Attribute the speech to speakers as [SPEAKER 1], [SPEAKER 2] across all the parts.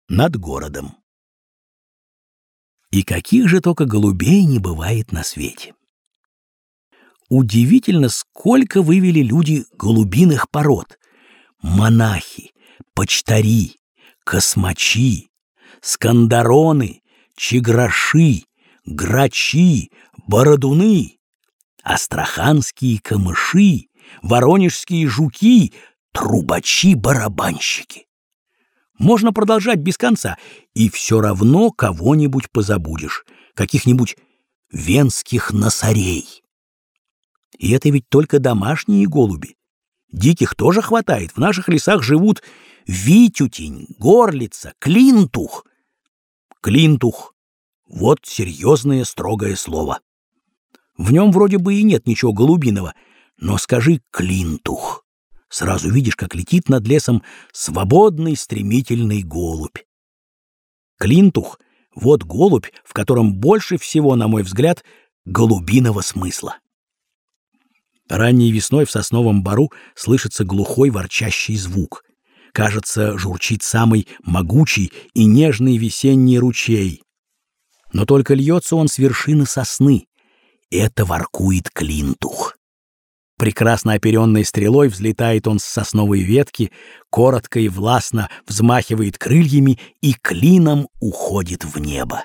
[SPEAKER 1] над городом. И каких же только голубей не бывает на свете. Удивительно, сколько вывели люди голубиных пород: монахи, почтари, космачи, скандароны, чеграши, грачи, бородуны, астраханские камыши, воронежские жуки, трубачи-барабанщики. Можно продолжать без конца, и все равно кого-нибудь позабудешь, каких-нибудь венских носарей. И это ведь только домашние голуби. Диких тоже хватает. В наших лесах живут витютень, горлица, клинтух. Клинтух — вот серьезное строгое слово. В нем вроде бы и нет ничего голубиного, но скажи «клинтух», сразу видишь, как летит над лесом свободный стремительный голубь. Клинтух — вот голубь, в котором больше всего, на мой взгляд, голубиного смысла. Ранней весной в сосновом бору слышится глухой ворчащий звук. Кажется, журчит самый могучий и нежный весенний ручей. Но только льется он с вершины сосны. Это воркует клинтух. Прекрасно оперенной стрелой взлетает он с сосновой ветки, коротко и властно взмахивает крыльями и клином уходит в небо.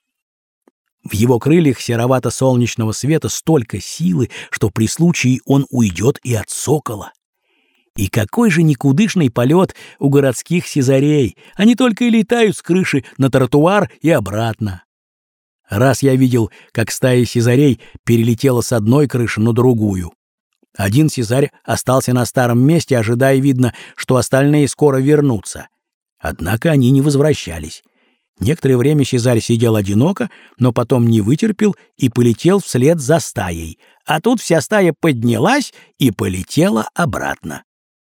[SPEAKER 1] В его крыльях серовато-солнечного света столько силы, что при случае он уйдет и от сокола. И какой же никудышный полет у городских сизарей! Они только и летают с крыши на тротуар и обратно. Раз я видел, как стая сизарей перелетела с одной крыши на другую. Один сизарь остался на старом месте, ожидая, видно, что остальные скоро вернутся. Однако они не возвращались. Некоторое время сизарь сидел одиноко, но потом не вытерпел и полетел вслед за стаей, а тут вся стая поднялась и полетела обратно.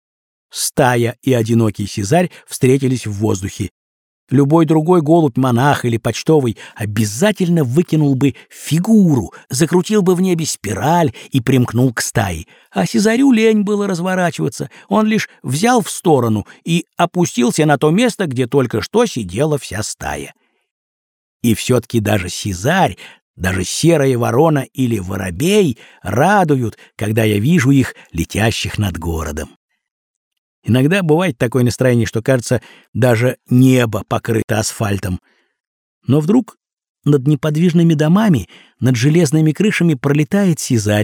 [SPEAKER 1] Стая и одинокий сизарь встретились в воздухе. Любой другой голубь, монах или почтовый обязательно выкинул бы фигуру, закрутил бы в небе спираль и примкнул к стае. А сизарю лень было разворачиваться, он лишь взял в сторону и опустился на то место, где только что сидела вся стая. И все-таки даже сизарь, даже серая ворона или воробей радуют, когда я вижу их летящих над городом. Иногда бывает такое настроение, что, кажется, даже небо покрыто асфальтом. Но вдруг над неподвижными домами, над железными крышами пролетает сизарь,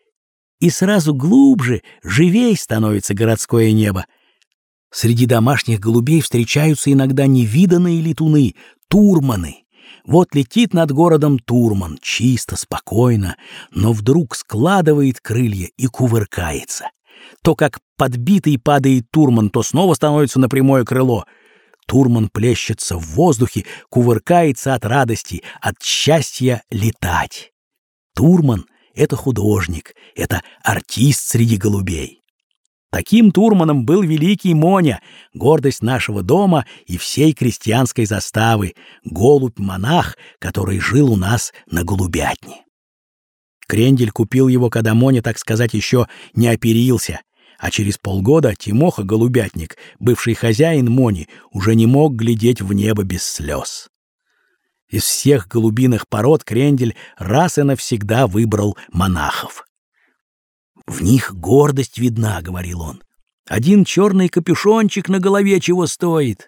[SPEAKER 1] и сразу глубже, живей становится городское небо. Среди домашних голубей встречаются иногда невиданные летуны, турманы. Вот летит над городом турман, чисто, спокойно, но вдруг складывает крылья и кувыркается. То, как подбитый падает турман, то снова становится на прямое крыло. Турман плещется в воздухе, кувыркается от радости, от счастья летать. Турман — это художник, это артист среди голубей. Таким турманом был великий Моня, гордость нашего дома и всей крестьянской заставы, голубь-монах, который жил у нас на голубятне. Крендель купил его, когда Моня, так сказать, еще не оперился, а через полгода Тимоха-голубятник, бывший хозяин Мони, уже не мог глядеть в небо без слез. Из всех голубиных пород Крендель раз и навсегда выбрал монахов. «В них гордость видна», — говорил он. «Один черный капюшончик на голове чего стоит».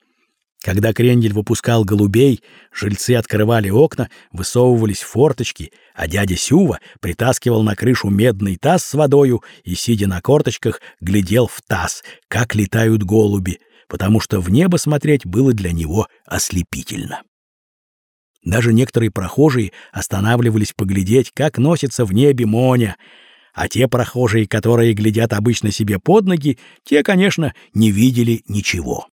[SPEAKER 1] Когда Крендель выпускал голубей, жильцы открывали окна, высовывались форточки, а дядя Сюва притаскивал на крышу медный таз с водою и, сидя на корточках, глядел в таз, как летают голуби, потому что в небо смотреть было для него ослепительно. Даже некоторые прохожие останавливались поглядеть, как носится в небе Моня, а те прохожие, которые глядят обычно себе под ноги, те, конечно, не видели ничего.